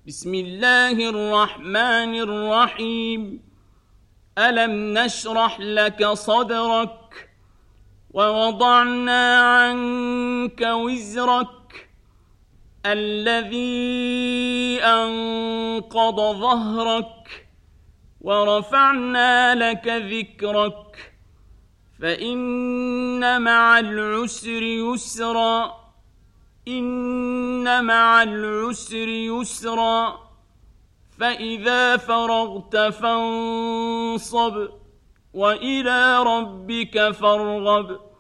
بسم الله الرحمن الرحيم. ألم نشرح لك صدرك ووضعنا عنك وزرك الذي أنقض ظهرك ورفعنا لك ذكرك فإن مع العسر يسرا إن مع العسر يسرا فإذا فرغت فانصب وإلى ربك فارغب.